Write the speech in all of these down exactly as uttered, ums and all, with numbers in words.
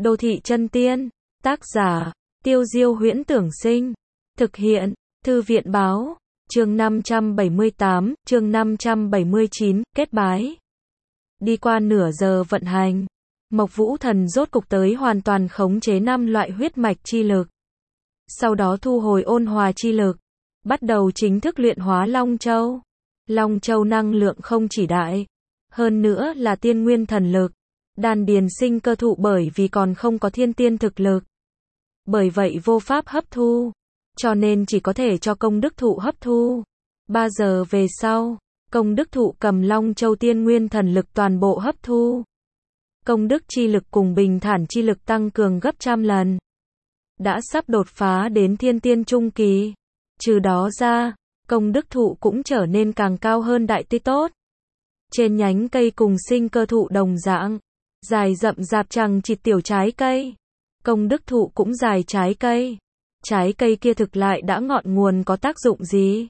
Đô thị chân tiên, tác giả, Tiêu Diêu Huyễn Tưởng Sinh, thực hiện, Thư viện Báo, chương năm trăm bảy mươi tám, chương năm trăm bảy mươi chín, kết bái. Đi qua nửa giờ vận hành, Mộc Vũ Thần rốt cục tới hoàn toàn khống chế năm loại huyết mạch chi lực. Sau đó thu hồi ôn hòa chi lực, bắt đầu chính thức luyện hóa Long Châu. Long Châu năng lượng không chỉ đại, hơn nữa là tiên nguyên thần lực. Đan điền sinh cơ thụ bởi vì còn không có thiên tiên thực lực. Bởi vậy vô pháp hấp thu, cho nên chỉ có thể cho công đức thụ hấp thu. Ba giờ về sau, công đức thụ cầm Long Châu tiên nguyên thần lực toàn bộ hấp thu. Công đức chi lực cùng bình thản chi lực tăng cường gấp trăm lần. Đã sắp đột phá đến thiên tiên trung kỳ. Trừ đó ra, công đức thụ cũng trở nên càng cao hơn đại tí tốt. Trên nhánh cây cùng sinh cơ thụ đồng dạng, dài rậm rạp chằng chịt tiểu trái cây. Công đức thụ cũng dài trái cây. Trái cây kia thực lại đã ngọn nguồn có tác dụng gì?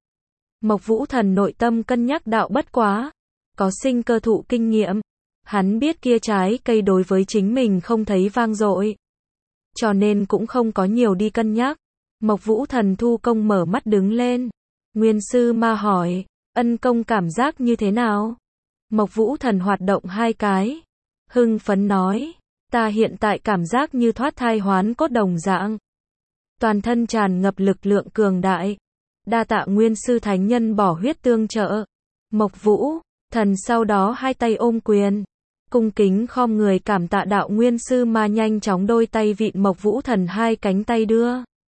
Mộc Vũ Thần nội tâm cân nhắc đạo bất quá. Có sinh cơ thụ kinh nghiệm. Hắn biết kia trái cây đối với chính mình không thấy vang dội. Cho nên cũng không có nhiều đi cân nhắc. Mộc Vũ Thần thu công mở mắt đứng lên. Nguyên sư ma hỏi, ân công cảm giác như thế nào? Mộc Vũ Thần hoạt động hai cái. Hưng phấn nói, ta hiện tại cảm giác như thoát thai hoán cốt đồng dạng. Toàn thân tràn ngập lực lượng cường đại. Đa tạ Nguyên sư thánh nhân bỏ huyết tương trợ. Mộc Vũ Thần sau đó hai tay ôm quyền. Cung kính khom người cảm tạ đạo Nguyên sư ma nhanh chóng đôi tay vịn Mộc Vũ Thần hai cánh tay đưa.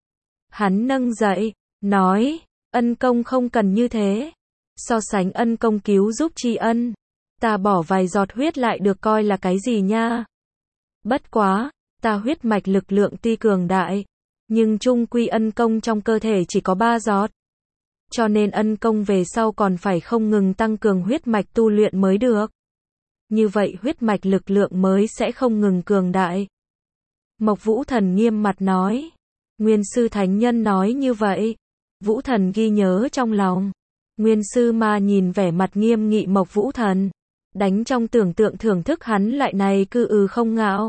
Hắn nâng dậy, nói, ân công không cần như thế. So sánh ân công cứu giúp tri ân, ta bỏ vài giọt huyết lại được coi là cái gì nha. Bất quá, ta huyết mạch lực lượng tuy cường đại, nhưng chung quy ân công trong cơ thể chỉ có ba giọt. Cho nên ân công về sau còn phải không ngừng tăng cường huyết mạch tu luyện mới được. Như vậy huyết mạch lực lượng mới sẽ không ngừng cường đại. Mộc Vũ Thần nghiêm mặt nói. Nguyên sư thánh nhân nói như vậy. Vũ Thần ghi nhớ trong lòng. Nguyên sư ma nhìn vẻ mặt nghiêm nghị Mộc Vũ Thần. Đánh trong tưởng tượng thưởng thức hắn lại này cư ừ không ngạo.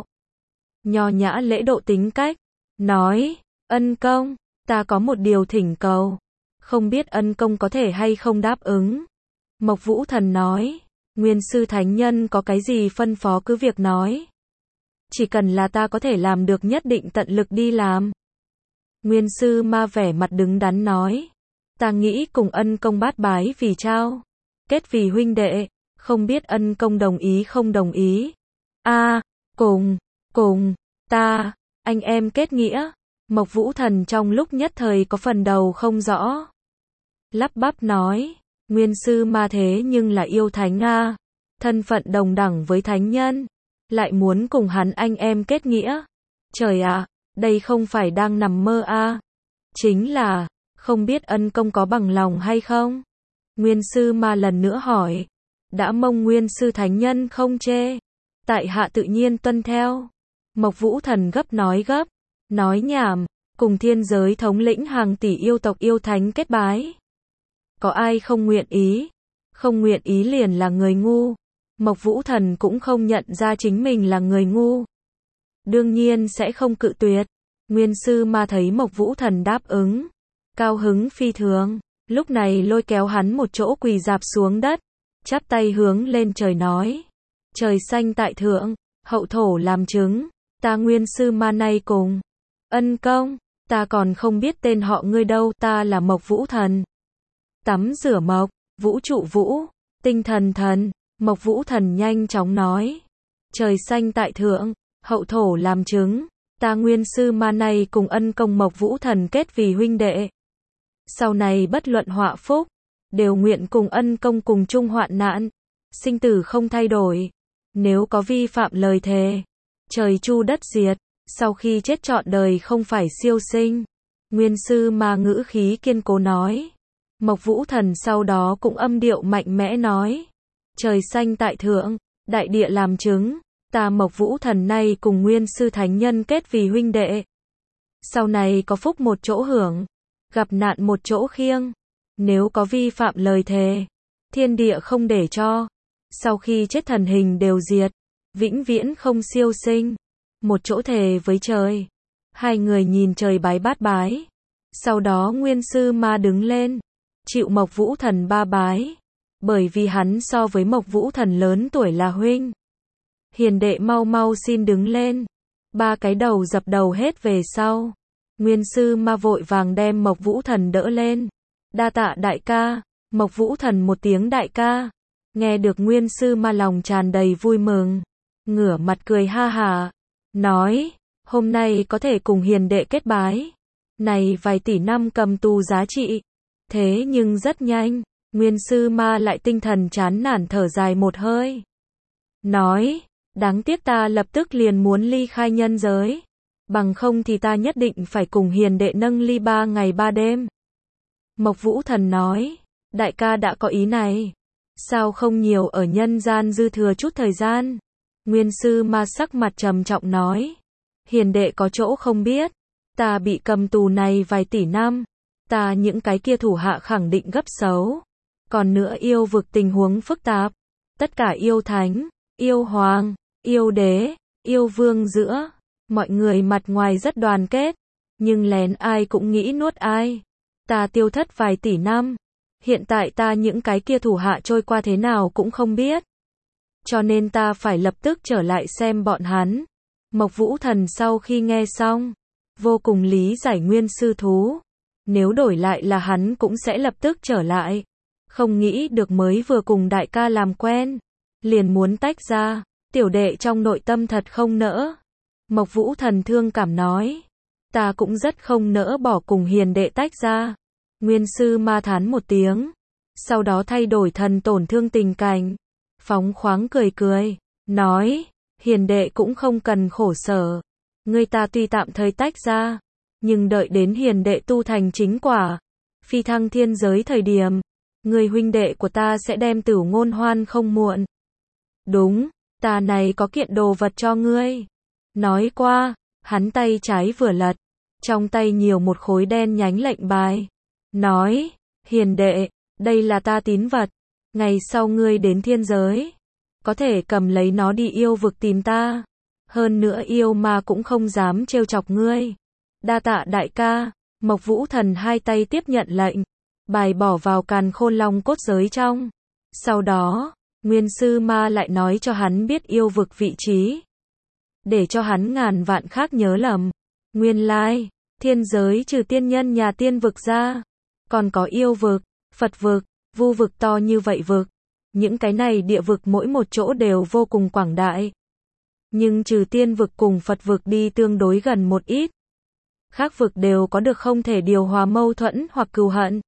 Nho nhã lễ độ tính cách. Nói, ân công, ta có một điều thỉnh cầu. Không biết ân công có thể hay không đáp ứng. Mộc Vũ Thần nói. Nguyên sư thánh nhân có cái gì phân phó cứ việc nói. Chỉ cần là ta có thể làm được nhất định tận lực đi làm. Nguyên sư ma vẻ mặt đứng đắn nói. Ta nghĩ cùng ân công bát bái vì trao. Kết vì huynh đệ. Không biết ân công đồng ý không đồng ý. A, à, cùng, cùng, ta, anh em kết nghĩa. Mộc Vũ Thần trong lúc nhất thời có phần đầu không rõ. Lắp bắp nói. Nguyên sư ma thế nhưng là yêu thánh a, thân phận đồng đẳng với thánh nhân, lại muốn cùng hắn anh em kết nghĩa. Trời ạ, à, đây không phải đang nằm mơ a. À. Chính là, không biết ân công có bằng lòng hay không? Nguyên sư ma lần nữa hỏi. Đã mong Nguyên sư thánh nhân không chê, tại hạ tự nhiên tuân theo. Mộc Vũ Thần gấp nói gấp, nói nhảm, cùng thiên giới thống lĩnh hàng tỷ yêu tộc yêu thánh kết bái. Có ai không nguyện ý? Không nguyện ý liền là người ngu. Mộc Vũ Thần cũng không nhận ra chính mình là người ngu. Đương nhiên sẽ không cự tuyệt. Nguyên sư ma thấy Mộc Vũ Thần đáp ứng. Cao hứng phi thường. Lúc này lôi kéo hắn một chỗ quỳ dạp xuống đất. Chắp tay hướng lên trời nói. Trời xanh tại thượng, hậu thổ làm chứng. Ta Nguyên sư ma nay cùng. Ân công, ta còn không biết tên họ ngươi đâu. Ta là Mộc Vũ Thần. Tắm rửa Mộc, Vũ trụ Vũ, tinh thần thần. Mộc Vũ Thần nhanh chóng nói. Trời xanh tại thượng, hậu thổ làm chứng. Ta Nguyên sư ma này cùng ân công Mộc Vũ Thần kết vì huynh đệ. Sau này bất luận họa phúc, đều nguyện cùng ân công cùng chung hoạn nạn. Sinh tử không thay đổi. Nếu có vi phạm lời thề, trời chu đất diệt. Sau khi chết trọn đời không phải siêu sinh. Nguyên sư ma ngữ khí kiên cố nói. Mộc Vũ Thần sau đó cũng âm điệu mạnh mẽ nói. Trời xanh tại thượng, đại địa làm chứng. Ta Mộc Vũ Thần nay cùng Nguyên sư thánh nhân kết vì huynh đệ. Sau này có phúc một chỗ hưởng, gặp nạn một chỗ khiêng. Nếu có vi phạm lời thề, thiên địa không để cho. Sau khi chết thần hình đều diệt, vĩnh viễn không siêu sinh. một chỗ thề với trời. Hai người nhìn trời bái bát bái. Sau đó Nguyên Sư Ma đứng lên, chịu Mộc Vũ Thần ba bái. Bởi vì hắn so với Mộc Vũ Thần lớn tuổi là huynh. Hiền đệ mau mau xin đứng lên. Ba cái đầu dập đầu hết về sau. Nguyên Sư Ma vội vàng đem Mộc Vũ Thần đỡ lên. Đa tạ đại ca. Mộc Vũ Thần một tiếng đại ca. Nghe được Nguyên Sư Ma lòng tràn đầy vui mừng. Ngửa mặt cười ha hả. Nói, hôm nay có thể cùng hiền đệ kết bái. Này vài tỷ năm cầm tù giá trị. Thế nhưng rất nhanh, Nguyên Sư Ma lại tinh thần chán nản thở dài một hơi. Nói, đáng tiếc ta lập tức liền muốn ly khai nhân giới. Bằng không thì ta nhất định phải cùng hiền đệ nâng ly ba ngày ba đêm. Mộc Vũ Thần nói, đại ca đã có ý này. Sao không nhiều ở nhân gian dư thừa chút thời gian? Nguyên Sư Ma sắc mặt trầm trọng nói, hiền đệ có chỗ không biết. Ta bị cầm tù này vài tỷ năm. Ta những cái kia thủ hạ khẳng định gấp xấu. Còn nữa yêu vực tình huống phức tạp. Tất cả yêu thánh, yêu hoàng, yêu đế, yêu vương giữa. Mọi người mặt ngoài rất đoàn kết. Nhưng lén ai cũng nghĩ nuốt ai. Ta tiêu thất vài tỷ năm. Hiện tại ta những cái kia thủ hạ trôi qua thế nào cũng không biết. Cho nên ta phải lập tức trở lại xem bọn hắn. Mộc Vũ Thần sau khi nghe xong, vô cùng lý giải Nguyên Sư thú. Nếu đổi lại là hắn cũng sẽ lập tức trở lại. Không nghĩ được mới vừa cùng đại ca làm quen. Liền muốn tách ra. Tiểu đệ trong nội tâm thật không nỡ. Mộc Vũ Thần thương cảm nói. Ta cũng rất không nỡ bỏ cùng hiền đệ tách ra. Nguyên Sư Ma thán một tiếng. Sau đó thay đổi thần tổn thương tình cảnh. Phóng khoáng cười cười. Nói. Hiền đệ cũng không cần khổ sở. Người ta tuy tạm thời tách ra. Nhưng đợi đến hiền đệ tu thành chính quả. Phi thăng thiên giới thời điểm. Người huynh đệ của ta sẽ đem Tửu Ngôn Hoan không muộn. Đúng. Ta này có kiện đồ vật cho ngươi. Nói qua. Hắn tay trái vừa lật. Trong tay nhiều một khối đen nhánh lệnh bài. Nói. Hiền đệ. Đây là ta tín vật. Ngày sau ngươi đến thiên giới. Có thể cầm lấy nó đi yêu vực tìm ta. Hơn nữa yêu ma cũng không dám trêu chọc ngươi. Đa tạ đại ca. Mộc Vũ Thần hai tay tiếp nhận lệnh. Bài bỏ vào càn khôn long cốt giới trong. Sau đó, Nguyên Sư Ma lại nói cho hắn biết yêu vực vị trí. Để cho hắn ngàn vạn khác nhớ lầm. Nguyên lai, thiên giới trừ tiên nhân nhà tiên vực ra. Còn có yêu vực, Phật vực, vu vực to như vậy vực. Những cái này địa vực mỗi một chỗ đều vô cùng quảng đại. Nhưng trừ tiên vực cùng Phật vực đi tương đối gần một ít. Khác vực đều có được không thể điều hòa mâu thuẫn hoặc cừu hận.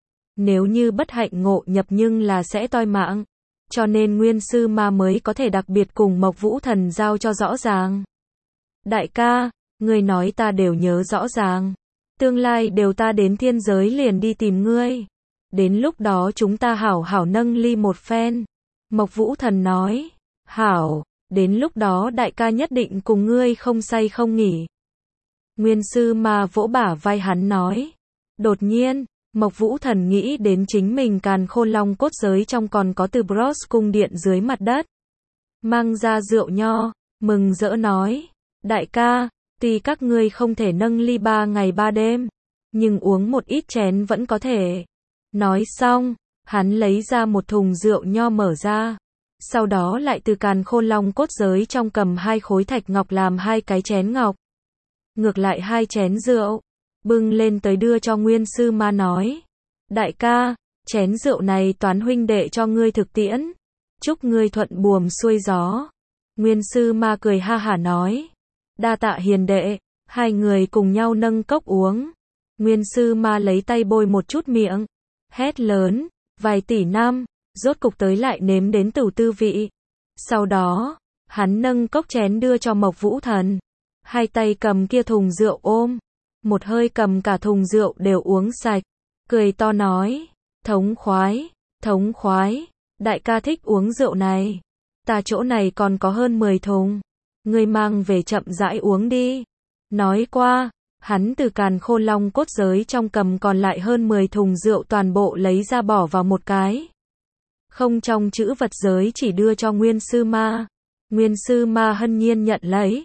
Nếu như bất hạnh ngộ nhập nhưng là sẽ toi mạng. Cho nên Nguyên Sư Ma mới có thể đặc biệt cùng Mộc Vũ Thần giao cho rõ ràng. Đại ca, ngươi nói ta đều nhớ rõ ràng. Tương lai đều ta đến thiên giới liền đi tìm ngươi. Đến lúc đó chúng ta hảo hảo nâng ly một phen. Mộc Vũ Thần nói. Hảo, đến lúc đó đại ca nhất định cùng ngươi không say không nghỉ. Nguyên Sư Ma vỗ bả vai hắn nói. Đột nhiên, Mộc Vũ Thần nghĩ đến chính mình càn khôn long cốt giới trong còn có từ Bros cung điện dưới mặt đất. Mang ra rượu nho, mừng rỡ nói. Đại ca, tuy các ngươi không thể nâng ly ba ngày ba đêm, nhưng uống một ít chén vẫn có thể. Nói xong, hắn lấy ra một thùng rượu nho mở ra. Sau đó lại từ càn khôn long cốt giới trong cầm hai khối thạch ngọc làm hai cái chén ngọc. Ngược lại hai chén rượu, bưng lên tới đưa cho Nguyên Sư Ma nói. Đại ca, chén rượu này toán huynh đệ cho ngươi thực tiễn. Chúc ngươi thuận buồm xuôi gió. Nguyên Sư Ma cười ha hả nói. Đa tạ hiền đệ, hai người cùng nhau nâng cốc uống. Nguyên Sư Ma lấy tay bôi một chút miệng. Hét lớn, vài tỷ năm, rốt cục tới lại nếm đến tửu tư vị. Sau đó, hắn nâng cốc chén đưa cho Mộc Vũ Thần. Hai tay cầm kia thùng rượu ôm. Một hơi cầm cả thùng rượu đều uống sạch. Cười to nói, thống khoái, thống khoái, đại ca thích uống rượu này. Ta chỗ này còn có hơn mười thùng. Ngươi mang về chậm rãi uống đi. Nói qua, hắn từ càn khôn long cốt giới trong cầm còn lại hơn mười thùng rượu toàn bộ lấy ra bỏ vào một cái. Không trong chữ vật giới chỉ đưa cho Nguyên Sư Ma. Nguyên Sư Ma hân nhiên nhận lấy.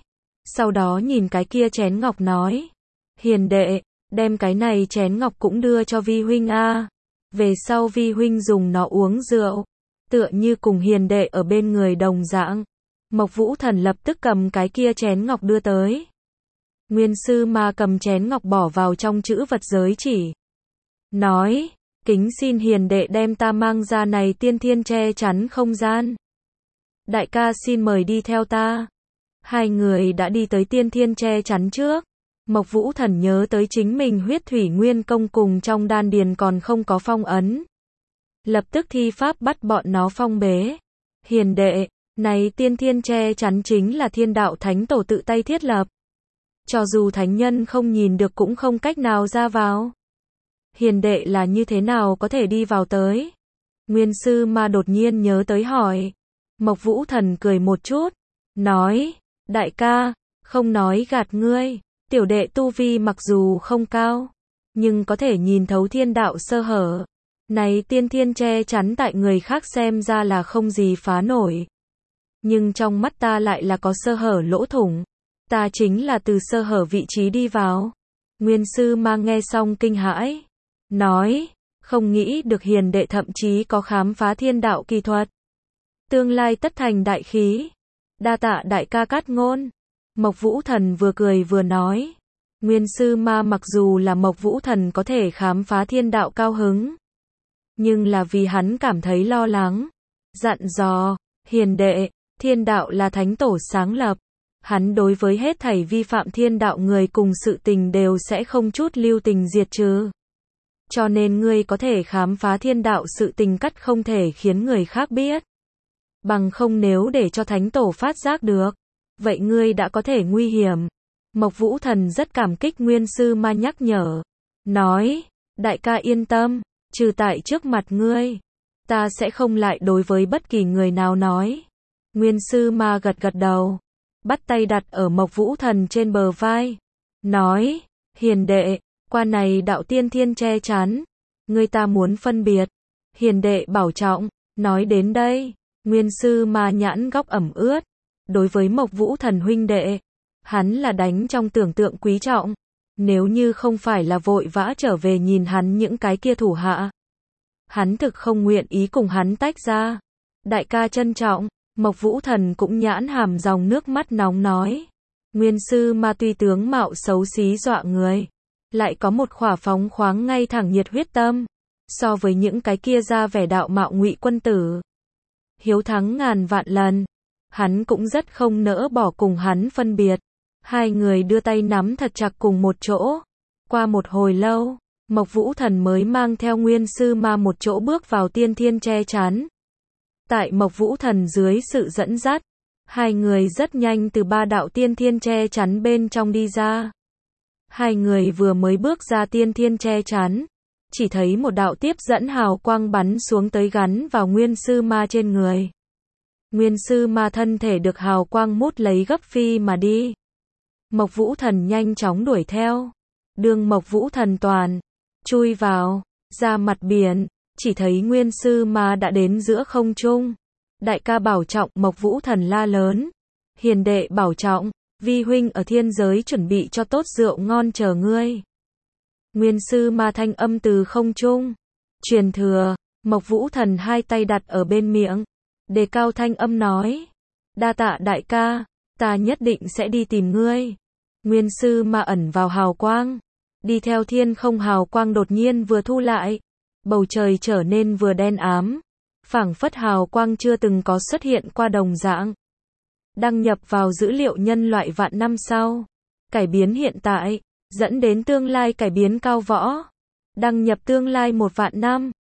Sau đó nhìn cái kia chén ngọc nói. Hiền đệ, đem cái này chén ngọc cũng đưa cho Vi huynh a. Về sau Vi huynh dùng nó uống rượu. Tựa như cùng hiền đệ ở bên người đồng dạng. Mộc Vũ Thần lập tức cầm cái kia chén ngọc đưa tới. Nguyên sư ma cầm chén ngọc bỏ vào trong chữ vật giới chỉ. Nói, kính xin hiền đệ đem ta mang ra này tiên thiên che chắn không gian. Đại ca xin mời đi theo ta. Hai người đã đi tới tiên thiên che chắn trước. Mộc Vũ Thần nhớ tới chính mình huyết thủy nguyên công cùng trong đan điền còn không có phong ấn. Lập tức thi pháp bắt bọn nó phong bế. Hiền đệ, này tiên thiên che chắn chính là thiên đạo thánh tổ tự tay thiết lập. Cho dù thánh nhân không nhìn được cũng không cách nào ra vào. Hiền đệ là như thế nào có thể đi vào tới? Nguyên sư ma đột nhiên nhớ tới hỏi. Mộc Vũ Thần cười một chút. Nói, đại ca, không nói gạt ngươi. Tiểu đệ tu vi mặc dù không cao, nhưng có thể nhìn thấu thiên đạo sơ hở. Này tiên thiên che chắn tại người khác xem ra là không gì phá nổi. Nhưng trong mắt ta lại là có sơ hở lỗ thủng. Ta chính là từ sơ hở vị trí đi vào. Nguyên sư ma nghe xong kinh hãi. Nói, không nghĩ được hiền đệ thậm chí có khám phá thiên đạo kỳ thuật. Tương lai tất thành đại khí. Đa tạ đại ca cát ngôn. Mộc Vũ Thần vừa cười vừa nói. Nguyên sư ma mặc dù là Mộc Vũ Thần có thể khám phá thiên đạo cao hứng. Nhưng là vì hắn cảm thấy lo lắng. Dặn dò, hiền đệ, thiên đạo là thánh tổ sáng lập. Hắn đối với hết thảy vi phạm thiên đạo người cùng sự tình đều sẽ không chút lưu tình diệt trừ. Cho nên ngươi có thể khám phá thiên đạo sự tình cắt không thể khiến người khác biết. Bằng không nếu để cho thánh tổ phát giác được, vậy ngươi đã có thể nguy hiểm. Mộc Vũ Thần rất cảm kích Nguyên sư ma nhắc nhở. Nói, đại ca yên tâm, trừ tại trước mặt ngươi, ta sẽ không lại đối với bất kỳ người nào nói. Nguyên sư ma gật gật đầu, bắt tay đặt ở Mộc Vũ Thần trên bờ vai. Nói, hiền đệ, qua này đạo tiên thiên che chắn, ngươi ta muốn phân biệt. Hiền đệ bảo trọng. Nói đến đây, Nguyên sư ma nhãn góc ẩm ướt. Đối với Mộc Vũ Thần huynh đệ, hắn là đánh trong tưởng tượng quý trọng. Nếu như không phải là vội vã trở về nhìn hắn những cái kia thủ hạ, hắn thực không nguyện ý cùng hắn tách ra. Đại ca trân trọng. Mộc Vũ Thần cũng nhãn hàm dòng nước mắt nóng nói. Nguyên sư ma tuy tướng mạo xấu xí dọa người, lại có một khỏa phóng khoáng ngay thẳng nhiệt huyết tâm. So với những cái kia ra vẻ đạo mạo ngụy quân tử, hiếu thắng ngàn vạn lần, hắn cũng rất không nỡ bỏ cùng hắn phân biệt. Hai người đưa tay nắm thật chặt cùng một chỗ. Qua một hồi lâu, Mộc Vũ Thần mới mang theo Nguyên sư ma một chỗ bước vào tiên thiên che chắn. Tại Mộc Vũ Thần dưới sự dẫn dắt, hai người rất nhanh từ ba đạo tiên thiên che chắn bên trong đi ra. Hai người vừa mới bước ra tiên thiên che chắn, chỉ thấy một đạo tiếp dẫn hào quang bắn xuống tới gắn vào Nguyên sư ma trên người. Nguyên sư ma thân thể được hào quang mút lấy gấp phi mà đi. Mộc Vũ Thần nhanh chóng đuổi theo. Đường Mộc Vũ Thần toàn chui vào ra mặt biển, chỉ thấy Nguyên sư ma đã đến giữa không trung. Đại ca bảo trọng. Mộc Vũ Thần la lớn. Hiền đệ bảo trọng, vi huynh ở thiên giới chuẩn bị cho tốt rượu ngon chờ ngươi. Nguyên sư ma thanh âm từ không trung truyền thừa. Mộc Vũ Thần hai tay đặt ở bên miệng, đề cao thanh âm nói. Đa tạ đại ca, ta nhất định sẽ đi tìm ngươi. Nguyên sư ma ẩn vào hào quang, đi theo thiên không hào quang đột nhiên vừa thu lại. Bầu trời trở nên vừa đen ám, phảng phất hào quang chưa từng có xuất hiện qua đồng dạng. Đăng nhập vào dữ liệu nhân loại vạn năm sau, cải biến hiện tại, dẫn đến tương lai cải biến cao võ. Đăng nhập tương lai một vạn năm.